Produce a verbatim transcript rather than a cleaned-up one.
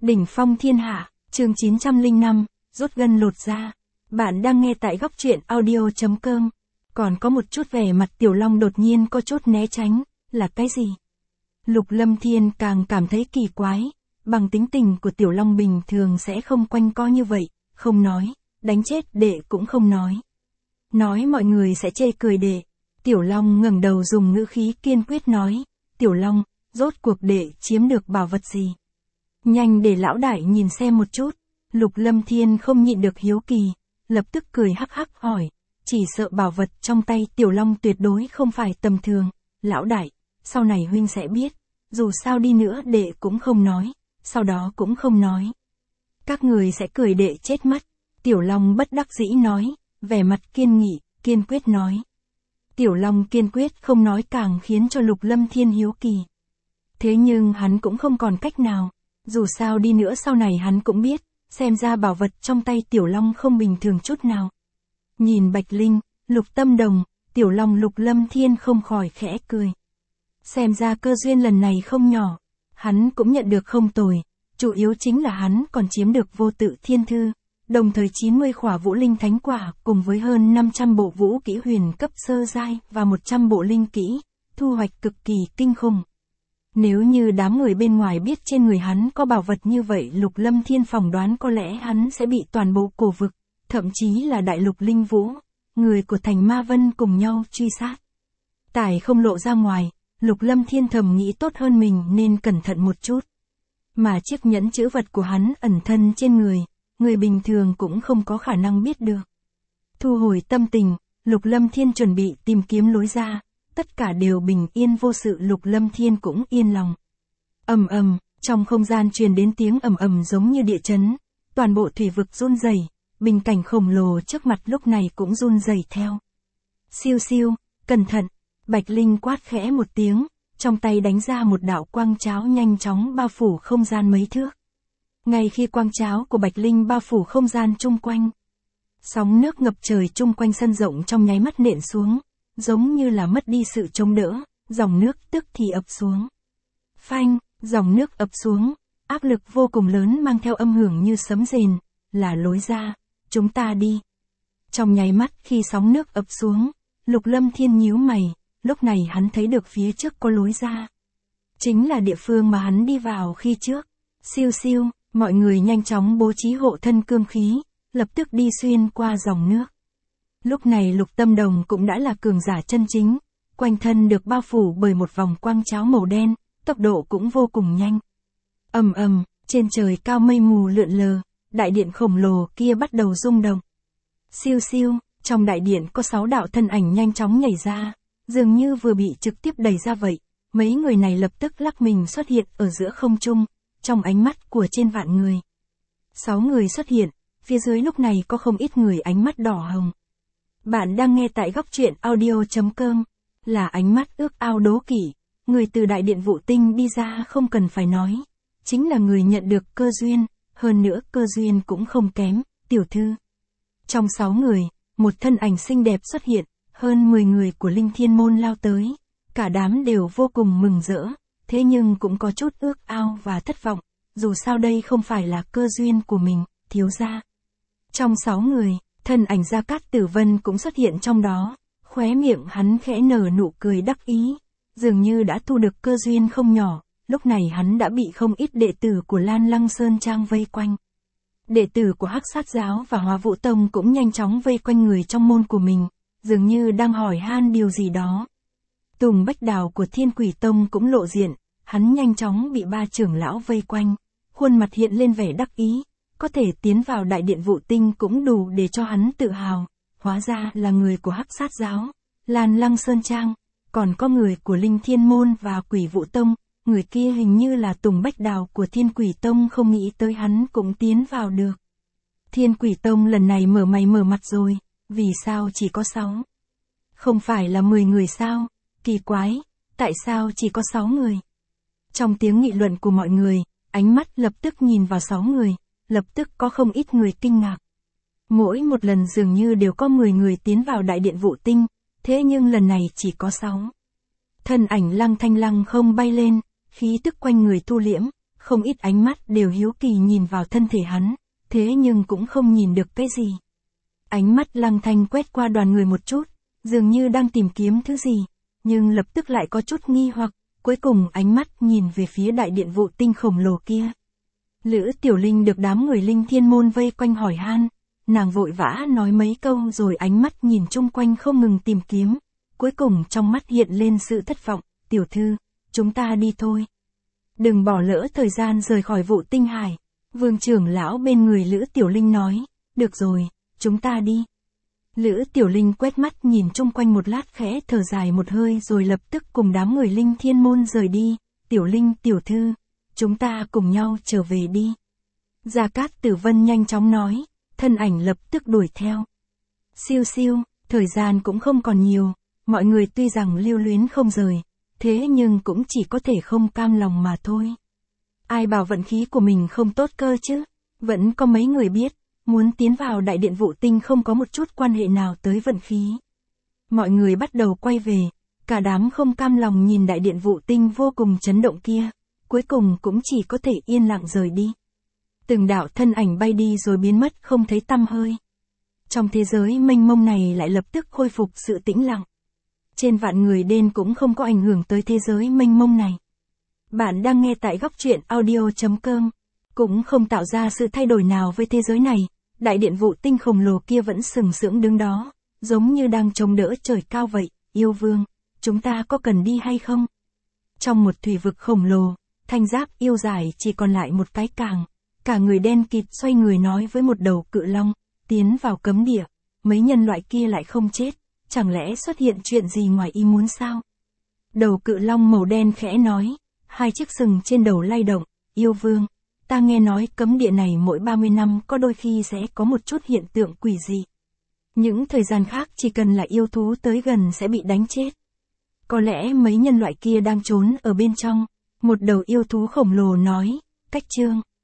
Đỉnh phong thiên hạ, chương chín trăm lẻ năm, rút gân lột da. Bạn đang nghe tại góc truyện audio chấm com. Còn có một chút vẻ mặt Tiểu Long đột nhiên có chút né tránh, là cái gì? Lục Lâm Thiên càng cảm thấy kỳ quái, bằng tính tình của Tiểu Long bình thường sẽ không quanh co như vậy, không nói, đánh chết đệ cũng không nói. Nói mọi người sẽ chê cười đệ. Tiểu Long ngẩng đầu dùng ngữ khí kiên quyết nói, Tiểu Long, rốt cuộc đệ chiếm được bảo vật gì? Nhanh để lão đại nhìn xem một chút. Lục Lâm Thiên không nhịn được hiếu kỳ, lập tức cười hắc hắc hỏi, chỉ sợ bảo vật trong tay Tiểu Long tuyệt đối không phải tầm thường. Lão đại, sau này huynh sẽ biết, dù sao đi nữa đệ cũng không nói, sau đó cũng không nói. Các người sẽ cười đệ chết mất. Tiểu Long bất đắc dĩ nói, vẻ mặt kiên nghị, kiên quyết nói. Tiểu Long kiên quyết không nói càng khiến cho Lục Lâm Thiên hiếu kỳ. Thế nhưng hắn cũng không còn cách nào, dù sao đi nữa sau này hắn cũng biết, xem ra bảo vật trong tay Tiểu Long không bình thường chút nào. Nhìn Bạch Linh, Lục Tâm Đồng, Tiểu Long Lục Lâm Thiên không khỏi khẽ cười. Xem ra cơ duyên lần này không nhỏ, hắn cũng nhận được không tồi, chủ yếu chính là hắn còn chiếm được vô tự thiên thư, đồng thời chín mươi khỏa vũ linh thánh quả cùng với hơn năm trăm bộ vũ kỹ huyền cấp sơ giai và một trăm bộ linh kỹ, thu hoạch cực kỳ kinh khủng. Nếu như đám người bên ngoài biết trên người hắn có bảo vật như vậy, Lục Lâm Thiên phỏng đoán có lẽ hắn sẽ bị toàn bộ cổ vực, thậm chí là đại lục linh vũ, người của thành Ma Vân cùng nhau truy sát. Tài không lộ ra ngoài, Lục Lâm Thiên thầm nghĩ tốt hơn mình nên cẩn thận một chút. Mà chiếc nhẫn chữ vật của hắn ẩn thân trên người, người bình thường cũng không có khả năng biết được. Thu hồi tâm tình, Lục Lâm Thiên chuẩn bị tìm kiếm lối ra. Tất cả đều bình yên vô sự, Lục Lâm Thiên cũng yên lòng. Ầm ầm, trong không gian truyền đến tiếng ầm ầm giống như địa chấn, toàn bộ thủy vực run rẩy, bình cảnh khổng lồ trước mặt lúc này cũng run rẩy theo. Siêu siêu, cẩn thận, Bạch Linh quát khẽ một tiếng, trong tay đánh ra một đạo quang cháo nhanh chóng bao phủ không gian mấy thước. Ngay khi quang cháo của Bạch Linh bao phủ không gian chung quanh, sóng nước ngập trời chung quanh sân rộng trong nháy mắt nện xuống. Giống như là mất đi sự chống đỡ, dòng nước tức thì ập xuống. Phanh, dòng nước ập xuống, áp lực vô cùng lớn mang theo âm hưởng như sấm rền, là lối ra, chúng ta đi. Trong nháy mắt khi sóng nước ập xuống, Lục Lâm Thiên nhíu mày, lúc này hắn thấy được phía trước có lối ra. Chính là địa phương mà hắn đi vào khi trước. Siêu siêu, mọi người nhanh chóng bố trí hộ thân cương khí, lập tức đi xuyên qua dòng nước. Lúc này Lục Tâm Đồng cũng đã là cường giả chân chính, quanh thân được bao phủ bởi một vòng quang cháo màu đen, tốc độ cũng vô cùng nhanh. Ầm ầm, trên trời cao mây mù lượn lờ, đại điện khổng lồ kia bắt đầu rung động. Siêu siêu, trong đại điện có sáu đạo thân ảnh nhanh chóng nhảy ra, dường như vừa bị trực tiếp đẩy ra vậy. Mấy người này lập tức lắc mình xuất hiện ở giữa không trung, trong ánh mắt của trên vạn người. Sáu người xuất hiện, phía dưới lúc này có không ít người ánh mắt đỏ hồng. Bạn đang nghe tại góc truyện audio chấm com, là ánh mắt ước ao đố kỵ, người từ đại điện Vũ Tinh đi ra không cần phải nói, chính là người nhận được cơ duyên, hơn nữa cơ duyên cũng không kém, tiểu thư. Trong sáu người, một thân ảnh xinh đẹp xuất hiện, hơn mười người của Linh Thiên Môn lao tới, cả đám đều vô cùng mừng rỡ, thế nhưng cũng có chút ước ao và thất vọng, dù sao đây không phải là cơ duyên của mình, thiếu gia. Trong sáu người, thân ảnh Gia Cát Tử Vân cũng xuất hiện trong đó, khóe miệng hắn khẽ nở nụ cười đắc ý, dường như đã thu được cơ duyên không nhỏ, lúc này hắn đã bị không ít đệ tử của Lan Lăng Sơn Trang vây quanh. Đệ tử của Hắc Sát Giáo và Hóa Vũ Tông cũng nhanh chóng vây quanh người trong môn của mình, dường như đang hỏi han điều gì đó. Tùng Bách Đào của Thiên Quỷ Tông cũng lộ diện, hắn nhanh chóng bị ba trưởng lão vây quanh, khuôn mặt hiện lên vẻ đắc ý. Có thể tiến vào đại điện Vũ Tinh cũng đủ để cho hắn tự hào, hóa ra là người của Hắc Sát Giáo, Lan Lăng Sơn Trang, còn có người của Linh Thiên Môn và Quỷ Vũ Tông, người kia hình như là Tùng Bách Đào của Thiên Quỷ Tông, không nghĩ tới hắn cũng tiến vào được. Thiên Quỷ Tông lần này mở mày mở mặt rồi, vì sao chỉ có sáu? Không phải là mười người sao? Kỳ quái, tại sao chỉ có sáu người? Trong tiếng nghị luận của mọi người, ánh mắt lập tức nhìn vào sáu người. Lập tức có không ít người kinh ngạc. Mỗi một lần dường như đều có mười người tiến vào đại điện Vũ Tinh, thế nhưng lần này chỉ có sáu. Thân ảnh Lăng Thanh Lăng không bay lên, khí tức quanh người thu liễm, Không ít ánh mắt đều hiếu kỳ nhìn vào thân thể hắn, thế nhưng cũng không nhìn được cái gì. Ánh mắt Lăng Thanh quét qua đoàn người một chút, dường như đang tìm kiếm thứ gì, nhưng lập tức lại có chút nghi hoặc, cuối cùng ánh mắt nhìn về phía đại điện vụ tinh khổng lồ kia. Lữ Tiểu Linh được đám người Linh Thiên Môn vây quanh hỏi han, nàng vội vã nói mấy câu rồi ánh mắt nhìn chung quanh không ngừng tìm kiếm, cuối cùng trong mắt hiện lên sự thất vọng, tiểu thư, chúng ta đi thôi. Đừng bỏ lỡ thời gian rời khỏi vụ tinh hải, Vương trưởng lão bên người Lữ Tiểu Linh nói, được rồi, chúng ta đi. Lữ Tiểu Linh quét mắt nhìn chung quanh một lát khẽ thở dài một hơi rồi lập tức cùng đám người Linh Thiên Môn rời đi, Tiểu Linh tiểu thư, chúng ta cùng nhau trở về đi. Gia Cát Tử Vân nhanh chóng nói, thân ảnh lập tức đuổi theo. Siêu siêu, thời gian cũng không còn nhiều, mọi người tuy rằng lưu luyến không rời, thế nhưng cũng chỉ có thể không cam lòng mà thôi. Ai bảo vận khí của mình không tốt cơ chứ, vẫn có mấy người biết, muốn tiến vào đại điện vụ tinh không có một chút quan hệ nào tới vận khí. Mọi người bắt đầu quay về, cả đám không cam lòng nhìn đại điện vụ tinh vô cùng chấn động kia, cuối cùng cũng chỉ có thể yên lặng rời đi. Từng đạo thân ảnh bay đi rồi biến mất không thấy tăm hơi. Trong thế giới mênh mông này lại lập tức khôi phục sự tĩnh lặng. Trên vạn người đen cũng không có ảnh hưởng tới thế giới mênh mông này. Bạn đang nghe tại góc truyện audio chấm com, cũng không tạo ra sự thay đổi nào với thế giới này, đại điện vụ tinh khổng lồ kia vẫn sừng sững đứng đó, giống như đang chống đỡ trời cao vậy, yêu vương, chúng ta có cần đi hay không? Trong một thủy vực khổng lồ, thanh giáp yêu giải chỉ còn lại một cái càng, cả người đen kịt xoay người nói với một đầu cự long, tiến vào cấm địa, mấy nhân loại kia lại không chết, chẳng lẽ xuất hiện chuyện gì ngoài ý muốn sao? Đầu cự long màu đen khẽ nói, hai chiếc sừng trên đầu lay động, yêu vương, ta nghe nói cấm địa này mỗi ba mươi năm có đôi khi sẽ có một chút hiện tượng quỷ dị. Những thời gian khác chỉ cần là yêu thú tới gần sẽ bị đánh chết. Có lẽ mấy nhân loại kia đang trốn ở bên trong, một đầu yêu thú khổng lồ nói, cách chương.